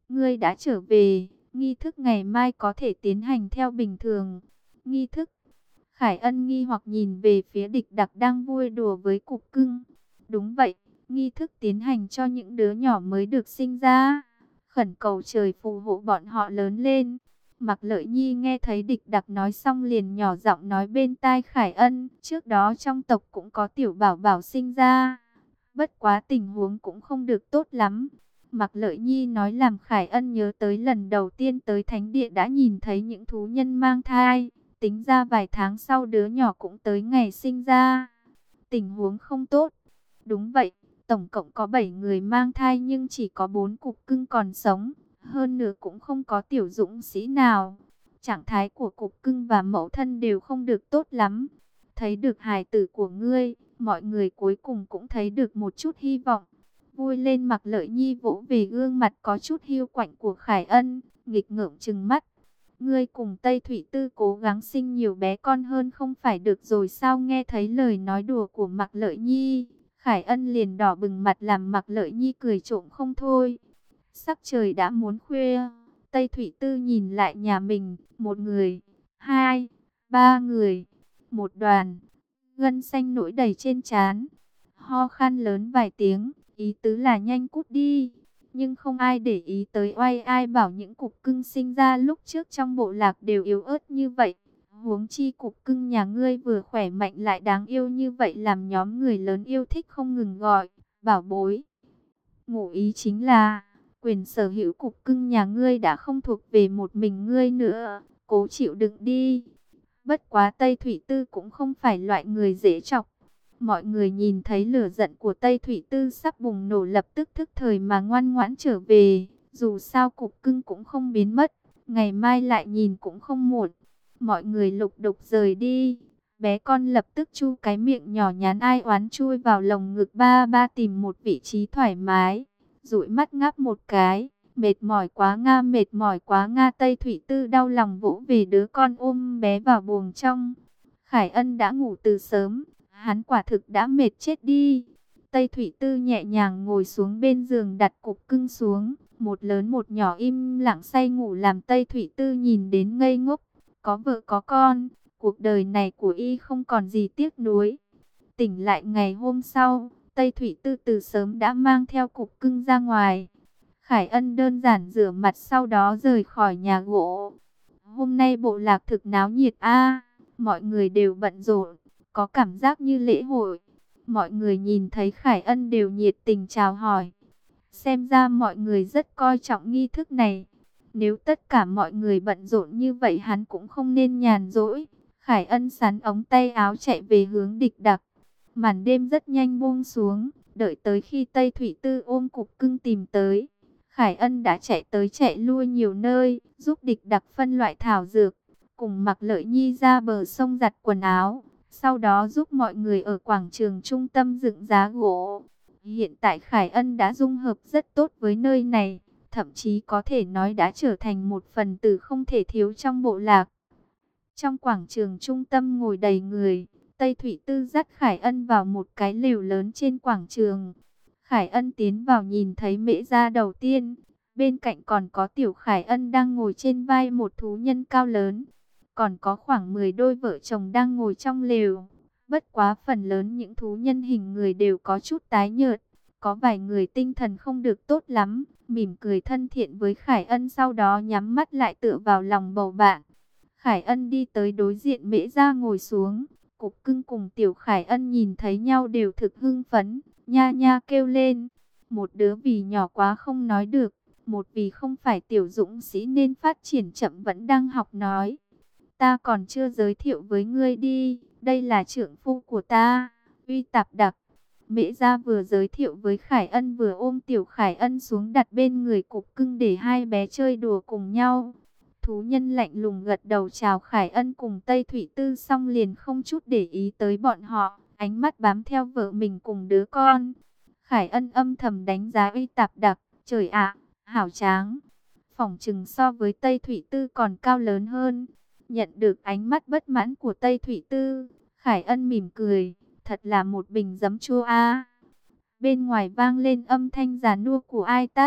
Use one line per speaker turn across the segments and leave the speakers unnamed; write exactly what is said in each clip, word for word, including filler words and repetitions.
ngươi đã trở về, nghi thức ngày mai có thể tiến hành theo bình thường. Nghi thức? Khải Ân nghi hoặc nhìn về phía Địch Đặc đang vui đùa với cục cưng. Đúng vậy, nghi thức tiến hành cho những đứa nhỏ mới được sinh ra, khẩn cầu trời phù hộ bọn họ lớn lên. Mạc Lợi Nhi nghe thấy Địch Đặc nói xong liền nhỏ giọng nói bên tai Khải Ân, trước đó trong tộc cũng có tiểu bảo bảo sinh ra, bất quá tình huống cũng không được tốt lắm. Mạc Lợi Nhi nói làm Khải Ân nhớ tới lần đầu tiên tới thánh địa đã nhìn thấy những thú nhân mang thai, tính ra vài tháng sau đứa nhỏ cũng tới ngày sinh ra. Tình huống không tốt. Đúng vậy, tổng cộng có bảy người mang thai nhưng chỉ có bốn cục cưng còn sống, hơn nữa cũng không có tiểu dũng sĩ nào. Trạng thái của cục cưng và mẫu thân đều không được tốt lắm. Thấy được hài tử của ngươi, mọi người cuối cùng cũng thấy được một chút hy vọng. Vui lên Mạc Lợi Nhi vỗ về gương mặt có chút hiu quạnh của Khải Ân, nghịch ngợm trừng mắt. Ngươi cùng Tây Thủy Tư cố gắng sinh nhiều bé con hơn không phải được rồi sao? Nghe thấy lời nói đùa của Mạc Lợi Nhi, Khải Ân liền đỏ bừng mặt làm Mạc Lợi Nhi cười trộm không thôi. Sắc trời đã muốn khuya, Tây Thủy Tư nhìn lại nhà mình, một người, hai, ba người, một đoàn, gân xanh nổi đầy trên trán, ho khan lớn vài tiếng, ý tứ là nhanh cút đi. Nhưng không ai để ý tới oai ai bảo những cục cưng sinh ra lúc trước trong bộ lạc đều yếu ớt như vậy. Huống chi cục cưng nhà ngươi vừa khỏe mạnh lại đáng yêu như vậy làm nhóm người lớn yêu thích không ngừng gọi, bảo bối. Ngụ ý chính là, quyền sở hữu cục cưng nhà ngươi đã không thuộc về một mình ngươi nữa, cố chịu đựng đi. Bất quá Tây Thủy Tư cũng không phải loại người dễ chọc. Mọi người nhìn thấy lửa giận của Tây Thủy Tư sắp bùng nổ lập tức thức thời mà ngoan ngoãn trở về. Dù sao cục cưng cũng không biến mất, ngày mai lại nhìn cũng không muộn. Mọi người lục đục rời đi. Bé con lập tức chu cái miệng nhỏ nhắn ai oán chui vào lồng ngực ba ba tìm một vị trí thoải mái. Dụi mắt ngáp một cái, mệt mỏi quá nga mệt mỏi quá nga. Tây Thủy Tư đau lòng vỗ về đứa con ôm bé vào buồng trong. Khải Ân đã ngủ từ sớm. Hắn quả thực đã mệt chết đi. Tây Thủy Tư nhẹ nhàng ngồi xuống bên giường đặt cục cưng xuống. Một lớn một nhỏ im lặng say ngủ làm Tây Thủy Tư nhìn đến ngây ngốc. Có vợ có con, cuộc đời này của y không còn gì tiếc nuối. Tỉnh lại ngày hôm sau, Tây Thủy Tư từ sớm đã mang theo cục cưng ra ngoài. Khải Ân đơn giản rửa mặt sau đó rời khỏi nhà gỗ. Hôm nay bộ lạc thực náo nhiệt a, mọi người đều bận rộn. Có cảm giác như lễ hội. Mọi người nhìn thấy Khải Ân đều nhiệt tình chào hỏi. Xem ra mọi người rất coi trọng nghi thức này. Nếu tất cả mọi người bận rộn như vậy hắn cũng không nên nhàn rỗi. Khải Ân sắn ống tay áo chạy về hướng Địch Đặc. Màn đêm rất nhanh buông xuống. Đợi tới khi Tây Thủy Tư ôm cục cưng tìm tới, Khải Ân đã chạy tới chạy lui nhiều nơi, giúp Địch Đặc phân loại thảo dược, cùng Mạc Lợi Nhi ra bờ sông giặt quần áo. Sau đó giúp mọi người ở quảng trường trung tâm dựng giá gỗ. Hiện tại Khải Ân đã dung hợp rất tốt với nơi này, thậm chí có thể nói đã trở thành một phần tử không thể thiếu trong bộ lạc. Trong quảng trường trung tâm ngồi đầy người, Tây Thủy Tư dắt Khải Ân vào một cái lều lớn trên quảng trường. Khải Ân tiến vào nhìn thấy mễ gia đầu tiên, bên cạnh còn có tiểu Khải Ân đang ngồi trên vai một thú nhân cao lớn. Còn có khoảng mười đôi vợ chồng đang ngồi trong lều. Bất quá phần lớn những thú nhân hình người đều có chút tái nhợt. Có vài người tinh thần không được tốt lắm, mỉm cười thân thiện với Khải Ân sau đó nhắm mắt lại tựa vào lòng bầu bạn. Khải Ân đi tới đối diện mễ gia ngồi xuống. Cục cưng cùng tiểu Khải Ân nhìn thấy nhau đều thực hưng phấn, nha nha kêu lên. Một đứa vì nhỏ quá không nói được, một vì không phải tiểu dũng sĩ nên phát triển chậm vẫn đang học nói. Ta còn chưa giới thiệu với ngươi đi, đây là trưởng phu của ta, Uy Tạp Đặc. Mễ gia vừa giới thiệu với Khải Ân vừa ôm tiểu Khải Ân xuống đặt bên người cục cưng để hai bé chơi đùa cùng nhau. Thú nhân lạnh lùng gật đầu chào Khải Ân cùng Tây Thủy Tư xong liền không chút để ý tới bọn họ, ánh mắt bám theo vợ mình cùng đứa con. Khải Ân âm thầm đánh giá Uy Tạp Đặc, trời ạ, hảo tráng, phỏng chừng so với Tây Thủy Tư còn cao lớn hơn. Nhận được ánh mắt bất mãn của Tây Thủy Tư, Khải Ân mỉm cười, thật là một bình giấm chua a. Bên ngoài vang lên âm thanh già nua của ai tát,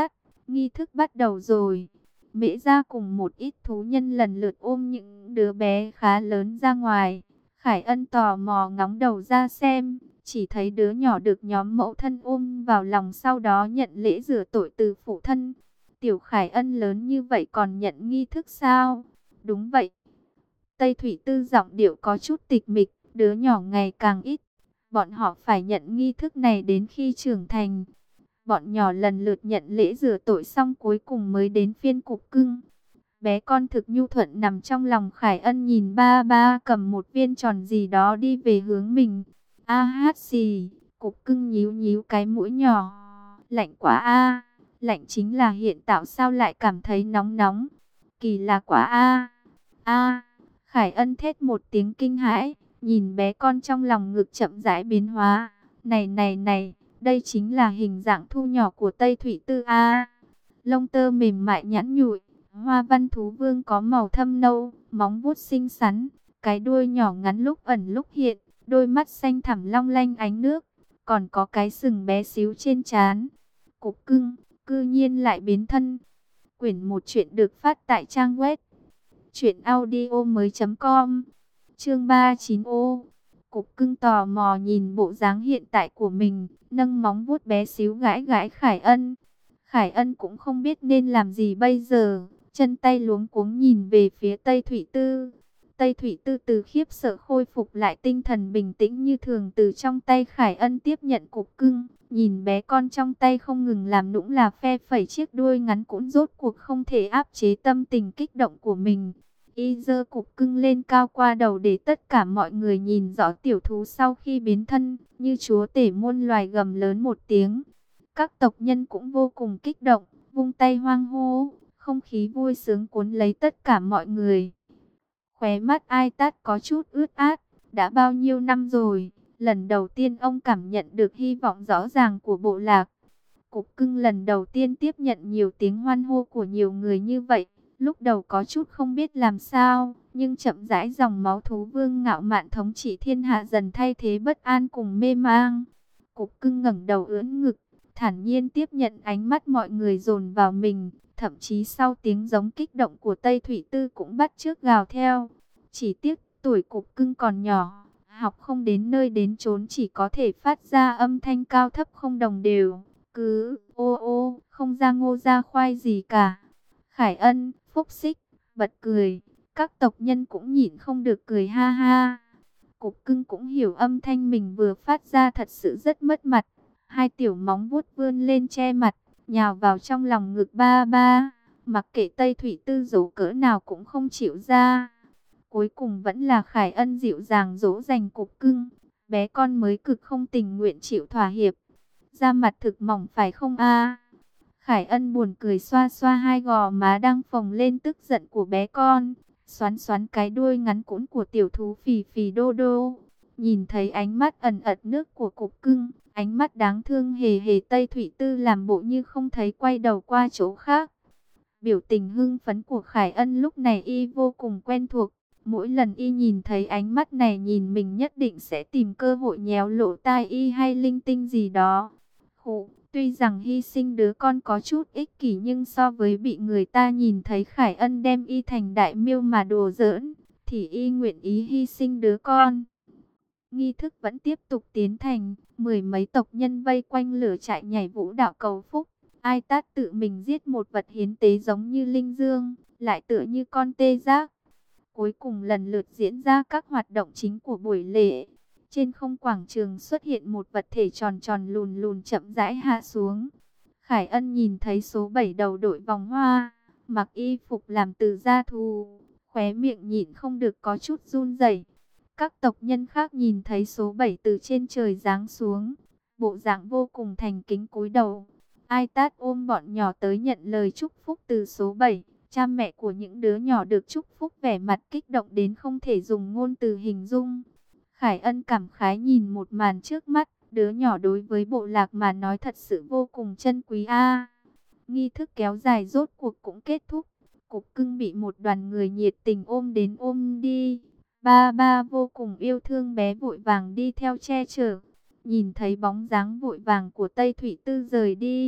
Nghi thức bắt đầu rồi. Mễ gia cùng một ít thú nhân lần lượt ôm những đứa bé khá lớn ra ngoài. Khải Ân tò mò ngóng đầu ra xem, chỉ thấy đứa nhỏ được nhóm mẫu thân ôm vào lòng, sau đó nhận lễ rửa tội từ phụ thân. Tiểu Khải Ân lớn như vậy còn nhận nghi thức sao? Đúng vậy. Tây Thủy Tư giọng điệu có chút tịch mịch, đứa nhỏ ngày càng ít. Bọn họ phải nhận nghi thức này đến khi trưởng thành. Bọn nhỏ lần lượt nhận lễ rửa tội xong cuối cùng mới đến phiên Cục Cưng. Bé con thực nhu thuận nằm trong lòng Khải Ân, nhìn ba ba cầm một viên tròn gì đó đi về hướng mình. A hát xì, Cục Cưng nhíu nhíu cái mũi nhỏ. Lạnh quá a, lạnh chính là hiện tại sao lại cảm thấy nóng nóng. Kỳ lạ quá a. A, Khải Ân thét một tiếng kinh hãi, nhìn bé con trong lòng ngực chậm rãi biến hóa. Này này này, đây chính là hình dạng thu nhỏ của Tây Thủy Tư a. Lông tơ mềm mại nhẵn nhụi, hoa văn thú vương có màu thâm nâu, móng vuốt xinh xắn, cái đuôi nhỏ ngắn lúc ẩn lúc hiện, đôi mắt xanh thẳm long lanh ánh nước, còn có cái sừng bé xíu trên trán. Cục Cưng, cư nhiên lại biến thân. Quyển một chuyện được phát tại trang web truyện audio mới chấm com. Chương ba mươi chín ô. Cục Cưng tò mò nhìn bộ dáng hiện tại của mình, nâng móng vuốt bé xíu gãi gãi Khải Ân. Khải Ân cũng không biết nên làm gì bây giờ, chân tay luống cuống nhìn về phía Tây Thủy Tư. Tây Thủy Tư từ khiếp sợ khôi phục lại tinh thần bình tĩnh như thường, từ trong tay Khải Ân tiếp nhận Cục Cưng, nhìn bé con trong tay không ngừng làm nũng là phe phẩy chiếc đuôi ngắn, cũng rốt cuộc không thể áp chế tâm tình kích động của mình. Y giơ Cục Cưng lên cao qua đầu để tất cả mọi người nhìn rõ tiểu thú sau khi biến thân, như chúa tể muôn loài gầm lớn một tiếng. Các tộc nhân cũng vô cùng kích động, vung tay hoang hô, không khí vui sướng cuốn lấy tất cả mọi người. Khóe mắt Ai Tát có chút ướt át, đã bao nhiêu năm rồi, lần đầu tiên ông cảm nhận được hy vọng rõ ràng của bộ lạc. Cục Cưng lần đầu tiên tiếp nhận nhiều tiếng hoan hô của nhiều người như vậy, lúc đầu có chút không biết làm sao, nhưng chậm rãi dòng máu thú vương ngạo mạn thống trị thiên hạ dần thay thế bất an cùng mê mang. Cục Cưng ngẩng đầu ưỡn ngực, thản nhiên tiếp nhận ánh mắt mọi người dồn vào mình, thậm chí sau tiếng giống kích động của Tây Thủy Tư cũng bắt chước gào theo. Chỉ tiếc tuổi Cục Cưng còn nhỏ, học không đến nơi đến chốn, chỉ có thể phát ra âm thanh cao thấp không đồng đều, cứ ô ô, không ra ngô ra khoai gì cả. Khải Ân, Phúc Xích, bật cười, các tộc nhân cũng nhịn không được cười ha ha. Cục Cưng cũng hiểu âm thanh mình vừa phát ra thật sự rất mất mặt. Hai tiểu móng vuốt vươn lên che mặt, nhào vào trong lòng ngực ba ba, mặc kệ Tây Thủy Tư dỗ cỡ nào cũng không chịu ra. Cuối cùng vẫn là Khải Ân dịu dàng dỗ dành Cục Cưng, bé con mới cực không tình nguyện chịu thỏa hiệp. Da mặt thực mỏng phải không a? Khải Ân buồn cười xoa xoa hai gò má đang phồng lên tức giận của bé con, xoắn xoắn cái đuôi ngắn cũn của tiểu thú phì phì đô đô. Nhìn thấy ánh mắt ẩn ẩn nước của Cục Cưng, ánh mắt đáng thương hề hề, Tây Thủy Tư làm bộ như không thấy, quay đầu qua chỗ khác. Biểu tình hưng phấn của Khải Ân lúc này y vô cùng quen thuộc. Mỗi lần y nhìn thấy ánh mắt này nhìn mình, nhất định sẽ tìm cơ hội nhéo lỗ tai y hay linh tinh gì đó. Khổ, tuy rằng hy sinh đứa con có chút ích kỷ, nhưng so với bị người ta nhìn thấy Khải Ân đem y thành đại miêu mà đùa giỡn, thì y nguyện ý hy sinh đứa con. Nghi thức vẫn tiếp tục tiến hành, mười mấy tộc nhân vây quanh lửa trại nhảy vũ đạo cầu phúc. Ai Tát tự mình giết một vật hiến tế giống như linh dương, lại tựa như con tê giác. Cuối cùng lần lượt diễn ra các hoạt động chính của buổi lễ. Trên không quảng trường xuất hiện một vật thể tròn tròn lùn lùn chậm rãi hạ xuống. Khải Ân nhìn thấy số bảy đầu đội vòng hoa, mặc y phục làm từ da thú, khóe miệng nhịn không được có chút run rẩy. Các tộc nhân khác nhìn thấy số bảy từ trên trời giáng xuống, bộ dạng vô cùng thành kính cúi đầu. Ai Tát ôm bọn nhỏ tới nhận lời chúc phúc từ số bảy. Cha mẹ của những đứa nhỏ được chúc phúc vẻ mặt kích động đến không thể dùng ngôn từ hình dung. Khải Ân cảm khái nhìn một màn trước mắt, đứa nhỏ đối với bộ lạc mà nói thật sự vô cùng chân quý a. Nghi thức kéo dài rốt cuộc cũng kết thúc. Cục Cưng bị một đoàn người nhiệt tình ôm đến ôm đi. Ba ba vô cùng yêu thương bé vội vàng đi theo che chở. Nhìn thấy bóng dáng vội vàng của Tây Thủy Tư rời đi,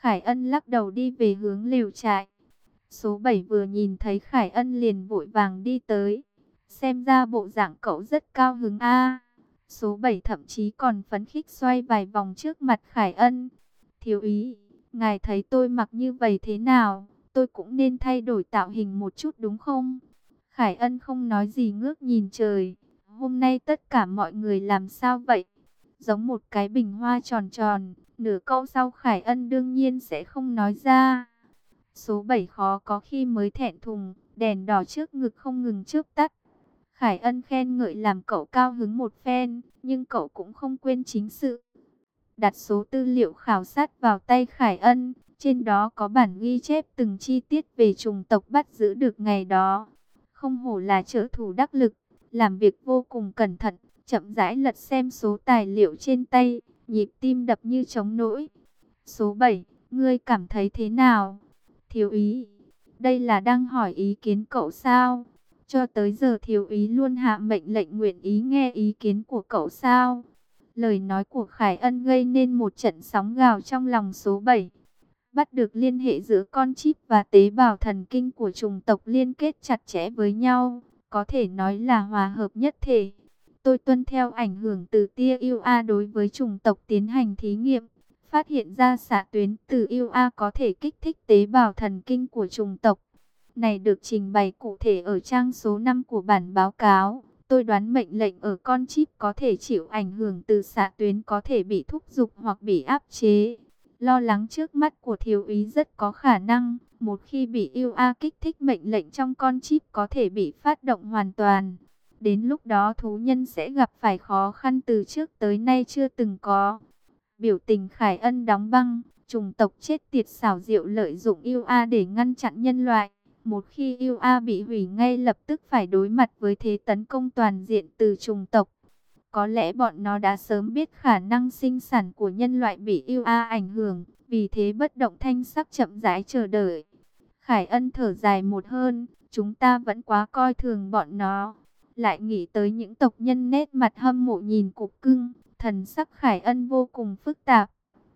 Khải Ân lắc đầu đi về hướng lều trại. Số bảy vừa nhìn thấy Khải Ân liền vội vàng đi tới. Xem ra bộ dạng cậu rất cao hứng a. Số bảy thậm chí còn phấn khích xoay vài vòng trước mặt Khải Ân. Thiếu úy, ngài thấy tôi mặc như vậy thế nào? Tôi cũng nên thay đổi tạo hình một chút đúng không? Khải Ân không nói gì ngước nhìn trời. Hôm nay tất cả mọi người làm sao vậy? Giống một cái bình hoa tròn tròn. Nửa câu sau Khải Ân đương nhiên sẽ không nói ra. Số bảy khó có khi mới thẹn thùng, đèn đỏ trước ngực không ngừng chớp tắt. Khải Ân khen ngợi làm cậu cao hứng một phen, nhưng cậu cũng không quên chính sự. Đặt số tư liệu khảo sát vào tay Khải Ân, trên đó có bản ghi chép từng chi tiết về chủng tộc bắt giữ được ngày đó. Không hổ là trợ thủ đắc lực, làm việc vô cùng cẩn thận, chậm rãi lật xem số tài liệu trên tay, nhịp tim đập như trống nổi. Số bảy, ngươi cảm thấy thế nào? Thiếu úy, đây là đang hỏi ý kiến cậu sao? Cho tới giờ thiếu úy luôn hạ mệnh lệnh nguyện ý nghe ý kiến của cậu sao? Lời nói của Khải Ân gây nên một trận sóng gào trong lòng số bảy. Bắt được liên hệ giữa con chip và tế bào thần kinh của chủng tộc liên kết chặt chẽ với nhau, có thể nói là hòa hợp nhất thể. Tôi tuân theo ảnh hưởng từ tia u a đối với chủng tộc tiến hành thí nghiệm, phát hiện ra xạ tuyến từ u a có thể kích thích tế bào thần kinh của chủng tộc. Này được trình bày cụ thể ở trang số năm của bản báo cáo. Tôi đoán mệnh lệnh ở con chip có thể chịu ảnh hưởng từ xạ tuyến có thể bị thúc giục hoặc bị áp chế. Lo lắng trước mắt của thiếu úy rất có khả năng, một khi bị u a kích thích mệnh lệnh trong con chip có thể bị phát động hoàn toàn. Đến lúc đó thú nhân sẽ gặp phải khó khăn từ trước tới nay chưa từng có. Biểu tình Khải Ân đóng băng, chủng tộc chết tiệt xảo diệu lợi dụng u a để ngăn chặn nhân loại. Một khi u a bị hủy ngay lập tức phải đối mặt với thế tấn công toàn diện từ chủng tộc. Có lẽ bọn nó đã sớm biết khả năng sinh sản của nhân loại bị u a ảnh hưởng, vì thế bất động thanh sắc chậm rãi chờ đợi. Khải Ân thở dài một hơn, chúng ta vẫn quá coi thường bọn nó. Lại nghĩ tới những tộc nhân nét mặt hâm mộ nhìn cục cưng, thần sắc Khải Ân vô cùng phức tạp.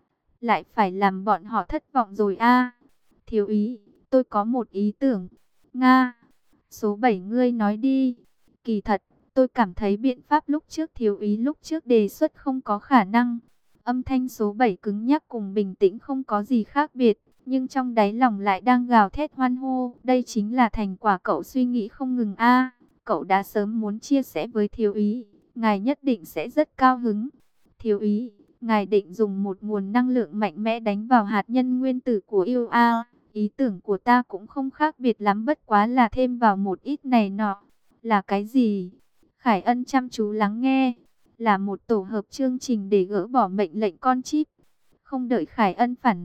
Lại phải làm bọn họ thất vọng rồi a. Thiếu úy, tôi có một ý tưởng. Nga, số bảy ngươi nói đi. Kỳ thật, tôi cảm thấy biện pháp lúc trước thiếu úy lúc trước đề xuất không có khả năng. Âm thanh số bảy cứng nhắc cùng bình tĩnh không có gì khác biệt, nhưng trong đáy lòng lại đang gào thét hoan hô. Đây chính là thành quả cậu suy nghĩ không ngừng a. Cậu đã sớm muốn chia sẻ với thiếu úy, ngài nhất định sẽ rất cao hứng. Thiếu úy, ngài định dùng một nguồn năng lượng mạnh mẽ đánh vào hạt nhân nguyên tử của u a. Ý tưởng của ta cũng không khác biệt lắm, bất quá là thêm vào một ít này nọ. Là cái gì? Khải Ân chăm chú lắng nghe. Là một tổ hợp chương trình để gỡ bỏ mệnh lệnh con chip. Không đợi Khải Ân phản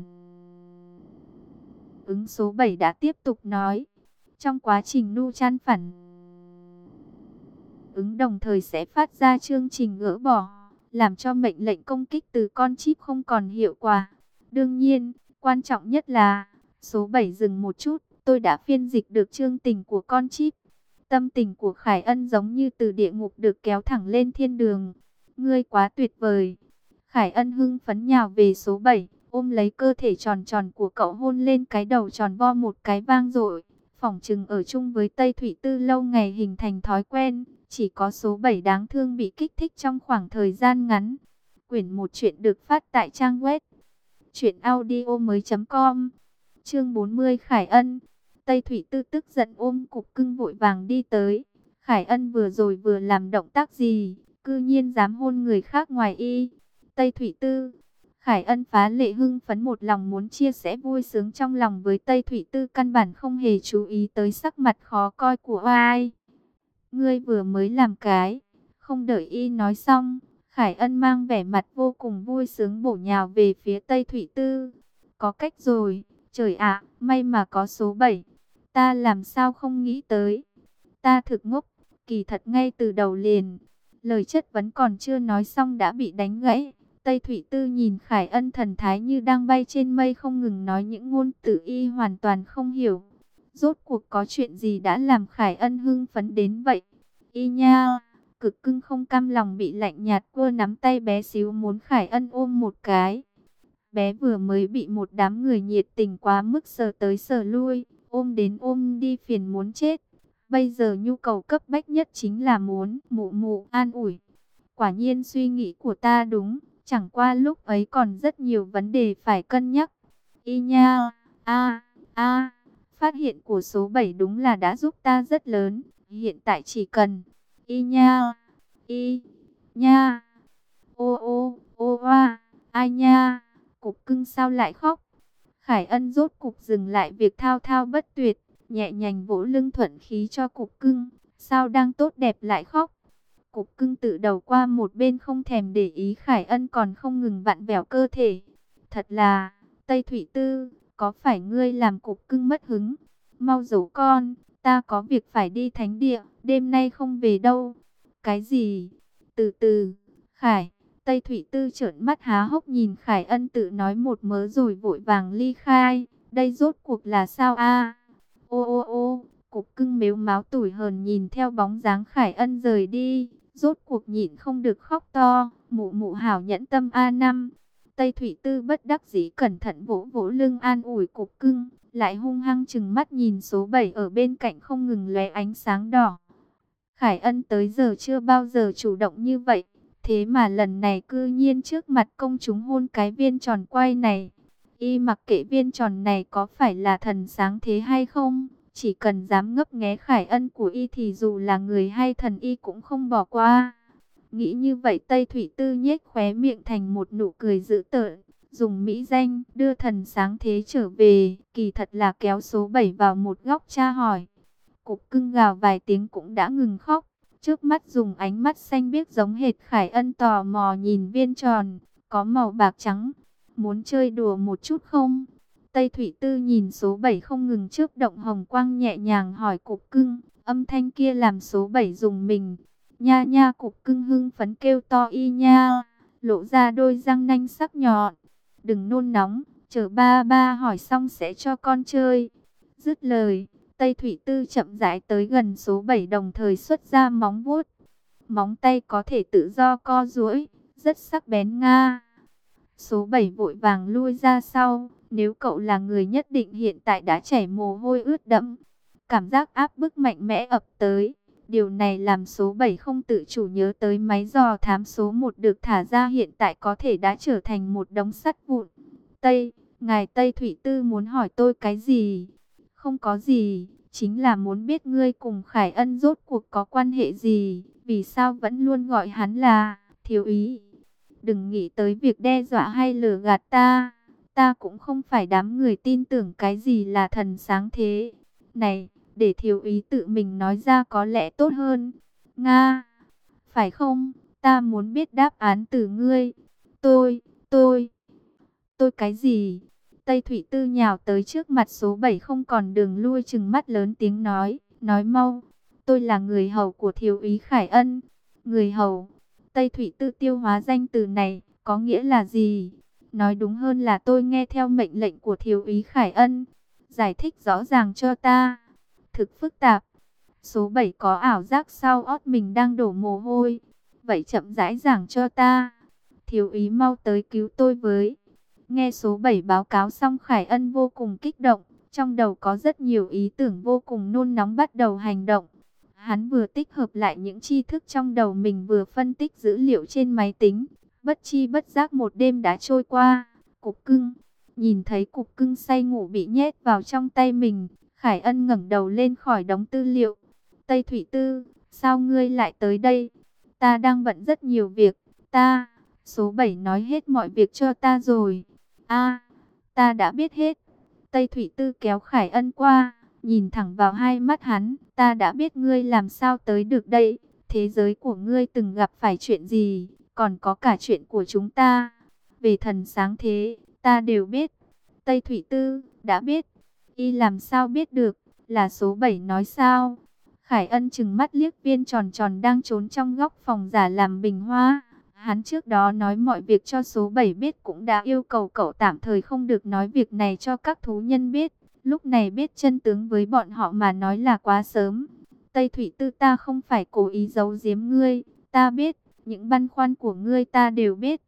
ứng, số bảy đã tiếp tục nói. Trong quá trình nu chan phản ứng đồng thời sẽ phát ra chương trình gỡ bỏ, làm cho mệnh lệnh công kích từ con chip không còn hiệu quả. Đương nhiên, quan trọng nhất là, số bảy dừng một chút, tôi đã phiên dịch được chương tình của con chip. Tâm tình của Khải Ân giống như từ địa ngục được kéo thẳng lên thiên đường. Ngươi quá tuyệt vời. Khải Ân hưng phấn nhào về số bảy, ôm lấy cơ thể tròn tròn của cậu hôn lên cái đầu tròn vo một cái vang dội. Phỏng chừng ở chung với Tây Thủy Tư lâu ngày hình thành thói quen, chỉ có số bảy đáng thương bị kích thích trong khoảng thời gian ngắn. Quyển một chuyện được phát tại trang web truyện audio mới chấm com. Chương bốn mươi Khải Ân. Tây Thủy Tư tức giận ôm cục cưng vội vàng đi tới. Khải Ân vừa rồi vừa làm động tác gì, cư nhiên dám hôn người khác ngoài y. Tây Thủy Tư. Khải Ân phá lệ hưng phấn, một lòng muốn chia sẻ vui sướng trong lòng với Tây Thủy Tư, căn bản không hề chú ý tới sắc mặt khó coi của ai. Ngươi vừa mới làm cái. Không đợi y nói xong, Khải Ân mang vẻ mặt vô cùng vui sướng bổ nhào về phía Tây Thủy Tư. Có cách rồi, trời ạ, may mà có số bảy. Ta làm sao không nghĩ tới. Ta thực ngốc, kỳ thật ngay từ đầu liền. Lời chất vấn còn chưa nói xong đã bị đánh gãy. Tây Thủy Tư nhìn Khải Ân thần thái như đang bay trên mây, không ngừng nói những ngôn từ y hoàn toàn không hiểu. Rốt cuộc có chuyện gì đã làm Khải Ân hưng phấn đến vậy? Y nha, cực cưng không cam lòng bị lạnh nhạt, cô nắm tay bé xíu muốn Khải Ân ôm một cái. bé vừa mới bị một đám người nhiệt tình quá mức sờ tới sờ lui, ôm đến ôm đi phiền muốn chết. Bây giờ nhu cầu cấp bách nhất chính là muốn mụ mụ an ủi. Quả nhiên suy nghĩ của ta đúng, chẳng qua lúc ấy còn rất nhiều vấn đề phải cân nhắc. Y nha, a a phát hiện của số bảy đúng là đã giúp ta rất lớn. Hiện tại chỉ cần y nha, y nha, ô ô ô oa, ai nha, cục cưng sao lại khóc? Khải Ân rốt cục dừng lại việc thao thao bất tuyệt, nhẹ nhàng vỗ lưng thuận khí cho cục cưng. Sao đang tốt đẹp lại khóc? Cục cưng tự đầu qua một bên không thèm để ý Khải Ân còn không ngừng vặn vẹo cơ thể. Thật là, Tây Thủy Tư, có phải ngươi làm cục cưng mất hứng? Mau dỗ con, ta có việc phải đi thánh địa, đêm nay không về đâu. Cái gì? Từ từ, Khải, Tây Thủy Tư trợn mắt há hốc nhìn Khải Ân tự nói một mớ rồi vội vàng ly khai. Đây rốt cuộc là sao a? Ô ô ô, cục cưng mếu máo tủi hờn nhìn theo bóng dáng Khải Ân rời đi. Rốt cuộc nhịn không được khóc to, mụ mụ hảo nhẫn tâm a năm. Tây Thủy Tư bất đắc dĩ cẩn thận vỗ vỗ lưng an ủi cục cưng, lại hung hăng chừng mắt nhìn số bảy ở bên cạnh không ngừng lóe ánh sáng đỏ. Khải Ân tới giờ chưa bao giờ chủ động như vậy, thế mà lần này cư nhiên trước mặt công chúng hôn cái viên tròn quay này. Y mặc kệ viên tròn này có phải là thần sáng thế hay không, chỉ cần dám ngấp nghé Khải Ân của Y thì dù là người hay thần Y cũng không bỏ qua. Nghĩ như vậy Tây Thủy Tư nhếch khóe miệng thành một nụ cười dữ tợn, dùng mỹ danh đưa thần sáng thế trở về, kỳ thật là kéo số bảy vào một góc tra hỏi. Cục cưng gào vài tiếng cũng đã ngừng khóc, trước mắt dùng ánh mắt xanh biếc giống hệt Khải Ân tò mò nhìn viên tròn, có màu bạc trắng. Muốn chơi đùa một chút không? Tây Thủy Tư nhìn số bảy không ngừng chớp động hồng quang nhẹ nhàng hỏi cục cưng, âm thanh kia làm số bảy dùng mình. Nha nha, cục cưng hưng phấn kêu to y nha, lộ ra đôi răng nanh sắc nhọn. Đừng nôn nóng, chờ ba ba hỏi xong sẽ cho con chơi. Dứt lời, Tây Thủy Tư chậm rãi tới gần số bảy đồng thời xuất ra móng vuốt. Móng tay có thể tự do co duỗi, rất sắc bén nga. Số bảy vội vàng lui ra sau, nếu cậu là người nhất định hiện tại đã chảy mồ hôi ướt đẫm. Cảm giác áp bức mạnh mẽ ập tới. Điều này làm số bảy không tự chủ nhớ tới máy dò thám số một được thả ra hiện tại có thể đã trở thành một đống sắt vụn. Tây, ngài Tây Thủy Tư muốn hỏi tôi cái gì? Không có gì, chính là muốn biết ngươi cùng Khải Ân rốt cuộc có quan hệ gì, vì sao vẫn luôn gọi hắn là thiếu úy. Đừng nghĩ tới việc đe dọa hay lừa gạt ta, ta cũng không phải đám người tin tưởng cái gì là thần sáng thế. Này, để thiếu úy tự mình nói ra có lẽ tốt hơn. Nga, phải không? Ta muốn biết đáp án từ ngươi. Tôi, tôi, tôi cái gì? Tây Thủy Tư nhào tới trước mặt số bảy không còn đường lui, trừng mắt lớn tiếng nói, nói mau. Tôi là người hầu của thiếu úy Khải Ân. Người hầu? Tây Thủy Tư tiêu hóa danh từ này, có nghĩa là gì? Nói đúng hơn là tôi nghe theo mệnh lệnh của thiếu úy Khải Ân. Giải thích rõ ràng cho ta. Thực phức tạp. Số bảy có ảo giác sau ót mình đang đổ mồ hôi. Vậy chậm rãi giảng cho ta. Thiếu úy mau tới cứu tôi với. Nghe số bảy báo cáo xong Khải Ân vô cùng kích động. Trong đầu có rất nhiều ý tưởng vô cùng nôn nóng bắt đầu hành động. Hắn vừa tích hợp lại những tri thức trong đầu mình vừa phân tích dữ liệu trên máy tính. Bất chi bất giác một đêm đã trôi qua. Cục cưng. Nhìn thấy cục cưng say ngủ bị nhét vào trong tay mình. Khải Ân ngẩng đầu lên khỏi đống tư liệu. Tây Thủy Tư, sao ngươi lại tới đây? Ta đang bận rất nhiều việc. Ta, số bảy nói hết mọi việc cho ta rồi. A, ta đã biết hết. Tây Thủy Tư kéo Khải Ân qua, nhìn thẳng vào hai mắt hắn. Ta đã biết ngươi làm sao tới được đây. Thế giới của ngươi từng gặp phải chuyện gì, còn có cả chuyện của chúng ta. Về thần sáng thế, ta đều biết. Tây Thủy Tư, đã biết. Y làm sao biết được, là số bảy nói sao? Khải Ân trừng mắt liếc viên tròn tròn đang trốn trong góc phòng giả làm bình hoa. Hắn trước đó nói mọi việc cho số bảy biết cũng đã yêu cầu cậu tạm thời không được nói việc này cho các thú nhân biết. Lúc này biết chân tướng với bọn họ mà nói là quá sớm. Tây Thủy Tư, ta không phải cố ý giấu giếm ngươi, ta biết, những băn khoăn của ngươi ta đều biết.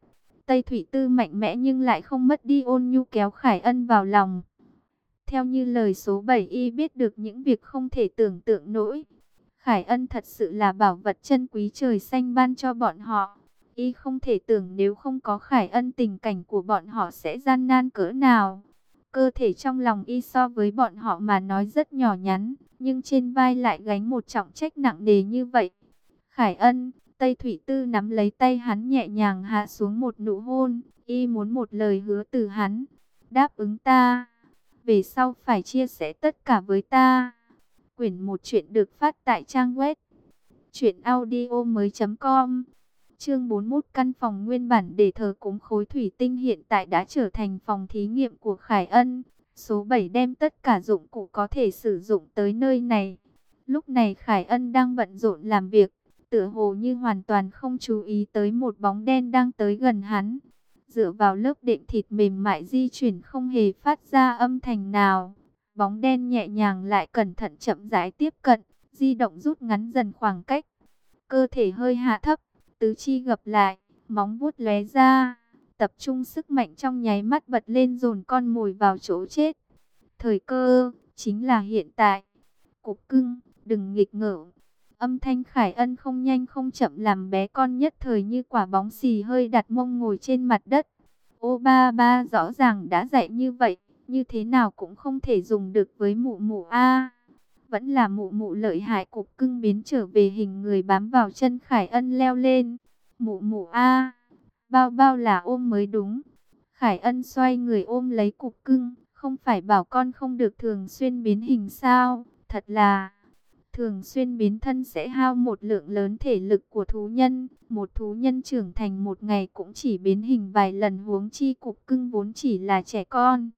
Tây Thủy Tư mạnh mẽ nhưng lại không mất đi ôn nhu kéo Khải Ân vào lòng. Theo như lời số bảy, y biết được những việc không thể tưởng tượng nổi. Khải Ân thật sự là bảo vật chân quý trời xanh ban cho bọn họ. Y không thể tưởng nếu không có Khải Ân tình cảnh của bọn họ sẽ gian nan cỡ nào. Cơ thể trong lòng y so với bọn họ mà nói rất nhỏ nhắn, nhưng trên vai lại gánh một trọng trách nặng nề như vậy. Khải Ân, Tây Thủy Tư nắm lấy tay hắn nhẹ nhàng hạ xuống một nụ hôn, y muốn một lời hứa từ hắn. Đáp ứng ta, về sau phải chia sẻ tất cả với ta. Quyển một chuyện được phát tại trang web truyện audio mới chấm com. Chương bốn mươi mốt, căn phòng nguyên bản để thờ cúng khối thủy tinh hiện tại đã trở thành phòng thí nghiệm của Khải Ân. Số bảy đem tất cả dụng cụ có thể sử dụng tới nơi này. Lúc này Khải Ân đang bận rộn làm việc, tựa hồ như hoàn toàn không chú ý tới một bóng đen đang tới gần hắn. Dựa vào lớp đệm thịt mềm mại di chuyển không hề phát ra âm thanh nào. Bóng đen nhẹ nhàng lại cẩn thận chậm rãi tiếp cận, di động rút ngắn dần khoảng cách. Cơ thể hơi hạ thấp, tứ chi gập lại, móng vuốt lóe ra, tập trung sức mạnh trong nháy mắt bật lên dồn con mồi vào chỗ chết. Thời cơ chính là hiện tại. Cục cưng, đừng nghịch ngợm. Âm thanh Khải Ân không nhanh không chậm làm bé con nhất thời như quả bóng xì hơi đặt mông ngồi trên mặt đất. Ô ba ba rõ ràng đã dạy như vậy, như thế nào cũng không thể dùng được với mụ mụ a. Vẫn là mụ mụ lợi hại. Cục cưng biến trở về hình người bám vào chân Khải Ân leo lên. Mụ mụ a, bao bao là ôm mới đúng. Khải Ân xoay người ôm lấy cục cưng, không phải bảo con không được thường xuyên biến hình sao? Thật là thường xuyên biến thân sẽ hao một lượng lớn thể lực của thú nhân. Một thú nhân trưởng thành một ngày cũng chỉ biến hình vài lần, huống chi cục cưng vốn chỉ là trẻ con.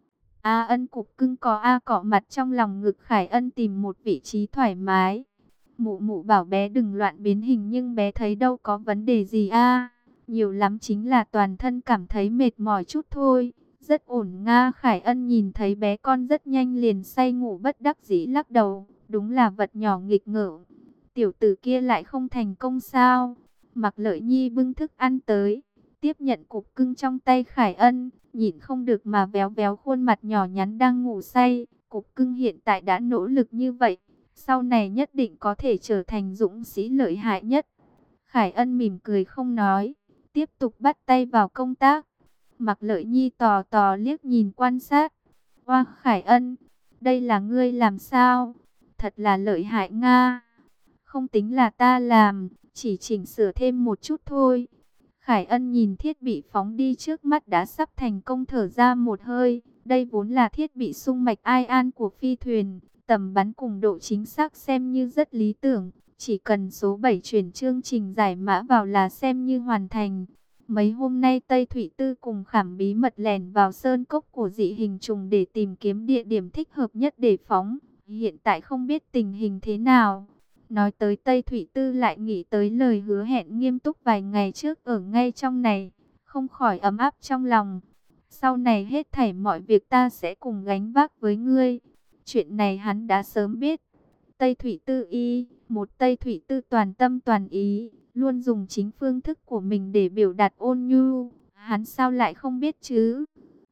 A Ân, cục cưng có A cọ mặt trong lòng ngực Khải Ân tìm một vị trí thoải mái. Mụ mụ bảo bé đừng loạn biến hình nhưng bé thấy đâu có vấn đề gì a. Nhiều lắm chính là toàn thân cảm thấy mệt mỏi chút thôi. Rất ổn nga. Khải Ân nhìn thấy bé con rất nhanh liền say ngủ bất đắc dĩ lắc đầu. Đúng là vật nhỏ nghịch ngợm. Tiểu tử kia lại không thành công sao? Mạc Lợi Nhi bưng thức ăn tới, tiếp nhận cục cưng trong tay Khải Ân, nhịn không được mà véo véo khuôn mặt nhỏ nhắn đang ngủ say. Cục cưng hiện tại đã nỗ lực như vậy, sau này nhất định có thể trở thành dũng sĩ lợi hại nhất. Khải Ân mỉm cười không nói, tiếp tục bắt tay vào công tác. Mạc Lợi Nhi tò tò liếc nhìn quan sát. Oa, Khải Ân, đây là ngươi làm sao? Thật là lợi hại nga. Không tính là ta làm, chỉ chỉnh sửa thêm một chút thôi. Khải Ân nhìn thiết bị phóng đi trước mắt đã sắp thành công thở ra một hơi. Đây vốn là thiết bị xung mạch ion của phi thuyền. Tầm bắn cùng độ chính xác xem như rất lý tưởng. Chỉ cần số bảy chuyển chương trình giải mã vào là xem như hoàn thành. Mấy hôm nay Tây Thủy Tư cùng Khảm bí mật lèn vào sơn cốc của dị hình trùng để tìm kiếm địa điểm thích hợp nhất để phóng. Hiện tại không biết tình hình thế nào. Nói tới Tây Thủy Tư lại nghĩ tới lời hứa hẹn nghiêm túc vài ngày trước ở ngay trong này. Không khỏi ấm áp trong lòng. Sau này hết thảy mọi việc ta sẽ cùng gánh vác với ngươi. Chuyện này hắn đã sớm biết. Tây Thủy Tư y, một Tây Thủy Tư toàn tâm toàn ý, luôn dùng chính phương thức của mình để biểu đạt ôn nhu. Hắn sao lại không biết chứ?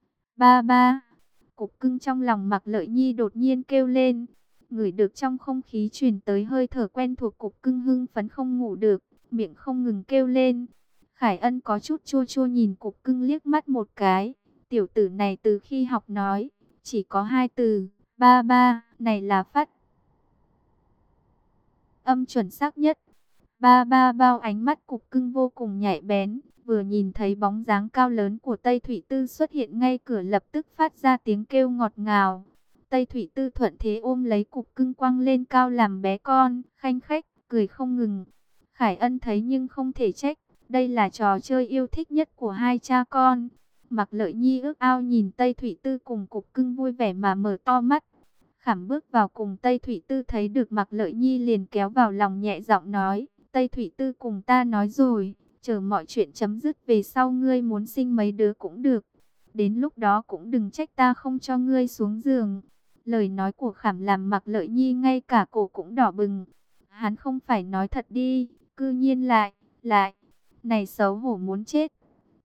Ba ba. Cục cưng trong lòng Mạc Lợi Nhi đột nhiên kêu lên. Ngửi được trong không khí truyền tới hơi thở quen thuộc, cục cưng hưng phấn không ngủ được, miệng không ngừng kêu lên. Khải Ân có chút chua chua nhìn cục cưng liếc mắt một cái. Tiểu tử này từ khi học nói, chỉ có hai từ, ba ba, này là phát âm chuẩn xác nhất. Ba ba bao. Ánh mắt cục cưng vô cùng nhạy bén, vừa nhìn thấy bóng dáng cao lớn của Tây Thủy Tư xuất hiện ngay cửa lập tức phát ra tiếng kêu ngọt ngào. Tây Thủy Tư thuận thế ôm lấy cục cưng quăng lên cao làm bé con, khanh khách, cười không ngừng. Khải Ân thấy nhưng không thể trách, đây là trò chơi yêu thích nhất của hai cha con. Mạc Lợi Nhi ước ao nhìn Tây Thủy Tư cùng cục cưng vui vẻ mà mở to mắt. Khảm bước vào cùng Tây Thủy Tư thấy được Mạc Lợi Nhi liền kéo vào lòng nhẹ giọng nói, Tây Thủy Tư cùng ta nói rồi, chờ mọi chuyện chấm dứt về sau ngươi muốn sinh mấy đứa cũng được. Đến lúc đó cũng đừng trách ta không cho ngươi xuống giường. Lời nói của Khảm làm Mạc Lợi Nhi ngay cả cổ cũng đỏ bừng. Hắn không phải nói thật đi, cư nhiên lại, lại, này xấu hổ muốn chết.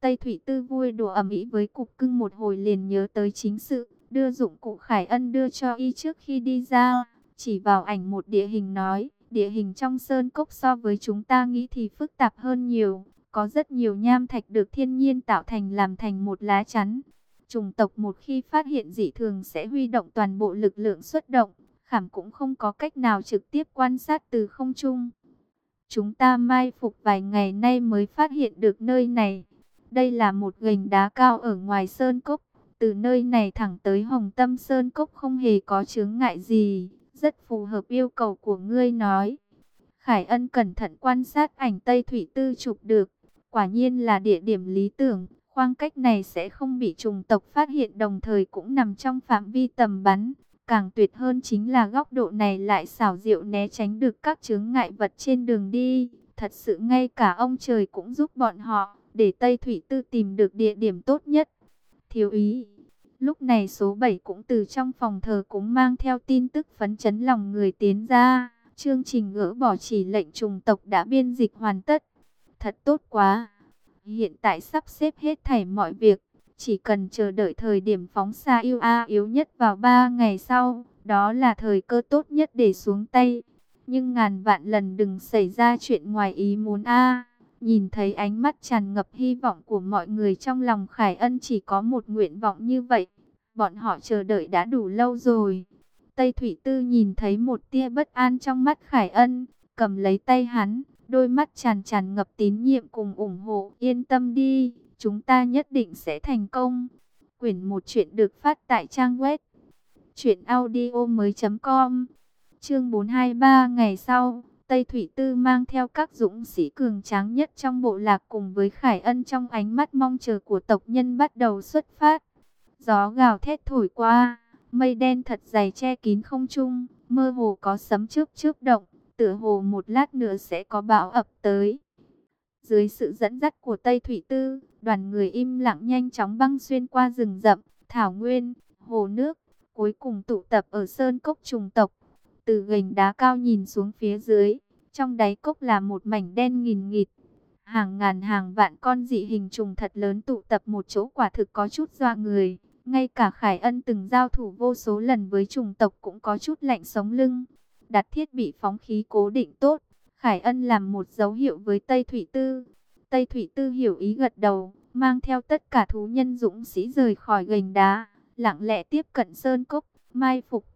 Tây Thủy Tư vui đùa ầm ĩ với cục cưng một hồi liền nhớ tới chính sự, đưa dụng cụ Khải Ân đưa cho y trước khi đi ra, chỉ vào ảnh một địa hình nói, địa hình trong sơn cốc so với chúng ta nghĩ thì phức tạp hơn nhiều, có rất nhiều nham thạch được thiên nhiên tạo thành làm thành một lá chắn. Chủng tộc một khi phát hiện dị thường sẽ huy động toàn bộ lực lượng xuất động, Khảm cũng không có cách nào trực tiếp quan sát từ không trung. Chúng ta mai phục vài ngày nay mới phát hiện được nơi này. Đây là một gành đá cao ở ngoài sơn cốc. Từ nơi này thẳng tới Hồng Tâm Sơn Cốc không hề có chướng ngại gì. Rất phù hợp yêu cầu của ngươi nói. Khải Ân cẩn thận quan sát ảnh Tây Thủy Tư chụp được. Quả nhiên là địa điểm lý tưởng. Khoảng cách này sẽ không bị chủng tộc phát hiện, đồng thời cũng nằm trong phạm vi tầm bắn. Càng tuyệt hơn chính là góc độ này lại xảo diệu né tránh được các chướng ngại vật trên đường đi. Thật sự ngay cả ông trời cũng giúp bọn họ, để Tây Thủy Tư tìm được địa điểm tốt nhất. Thiếu ý. Lúc này số bảy cũng từ trong phòng thờ cúng mang theo tin tức phấn chấn lòng người tiến ra. Chương trình gỡ bỏ chỉ lệnh chủng tộc đã biên dịch hoàn tất. Thật tốt quá. Hiện tại sắp xếp hết thảy mọi việc. Chỉ cần chờ đợi thời điểm phóng xa yêu a yếu nhất vào ba ngày sau. Đó là thời cơ tốt nhất để xuống tay. Nhưng ngàn vạn lần đừng xảy ra chuyện ngoài ý muốn a. Nhìn thấy ánh mắt tràn ngập hy vọng của mọi người trong lòng Khải Ân chỉ có một nguyện vọng như vậy. Bọn họ chờ đợi đã đủ lâu rồi. Tây Thủy Tư nhìn thấy một tia bất an trong mắt Khải Ân, cầm lấy tay hắn, đôi mắt tràn tràn ngập tín nhiệm cùng ủng hộ. Yên tâm đi, chúng ta nhất định sẽ thành công. Quyển một chuyện được phát tại trang web truyện audio mới chấm com. Chương bốn trăm hai mươi ba ngày sau, Tây Thủy Tư mang theo các dũng sĩ cường tráng nhất trong bộ lạc cùng với Khải Ân trong ánh mắt mong chờ của tộc nhân bắt đầu xuất phát. Gió gào thét thổi qua, mây đen thật dày che kín không trung, mơ hồ có sấm chớp chớp động, tựa hồ một lát nữa sẽ có bão ập tới. Dưới sự dẫn dắt của Tây Thủy Tư, đoàn người im lặng nhanh chóng băng xuyên qua rừng rậm, thảo nguyên, hồ nước, cuối cùng tụ tập ở sơn cốc trùng tộc. Từ gành đá cao nhìn xuống phía dưới, trong đáy cốc là một mảnh đen nghìn nghịt. Hàng ngàn hàng vạn con dị hình trùng thật lớn tụ tập một chỗ, quả thực có chút dọa người. Ngay cả Khải Ân từng giao thủ vô số lần với trùng tộc cũng có chút lạnh sống lưng. Đặt thiết bị phóng khí cố định tốt, Khải Ân làm một dấu hiệu với Tây Thủy Tư. Tây Thủy Tư hiểu ý gật đầu, mang theo tất cả thú nhân dũng sĩ rời khỏi gành đá, lặng lẽ tiếp cận sơn cốc, mai phục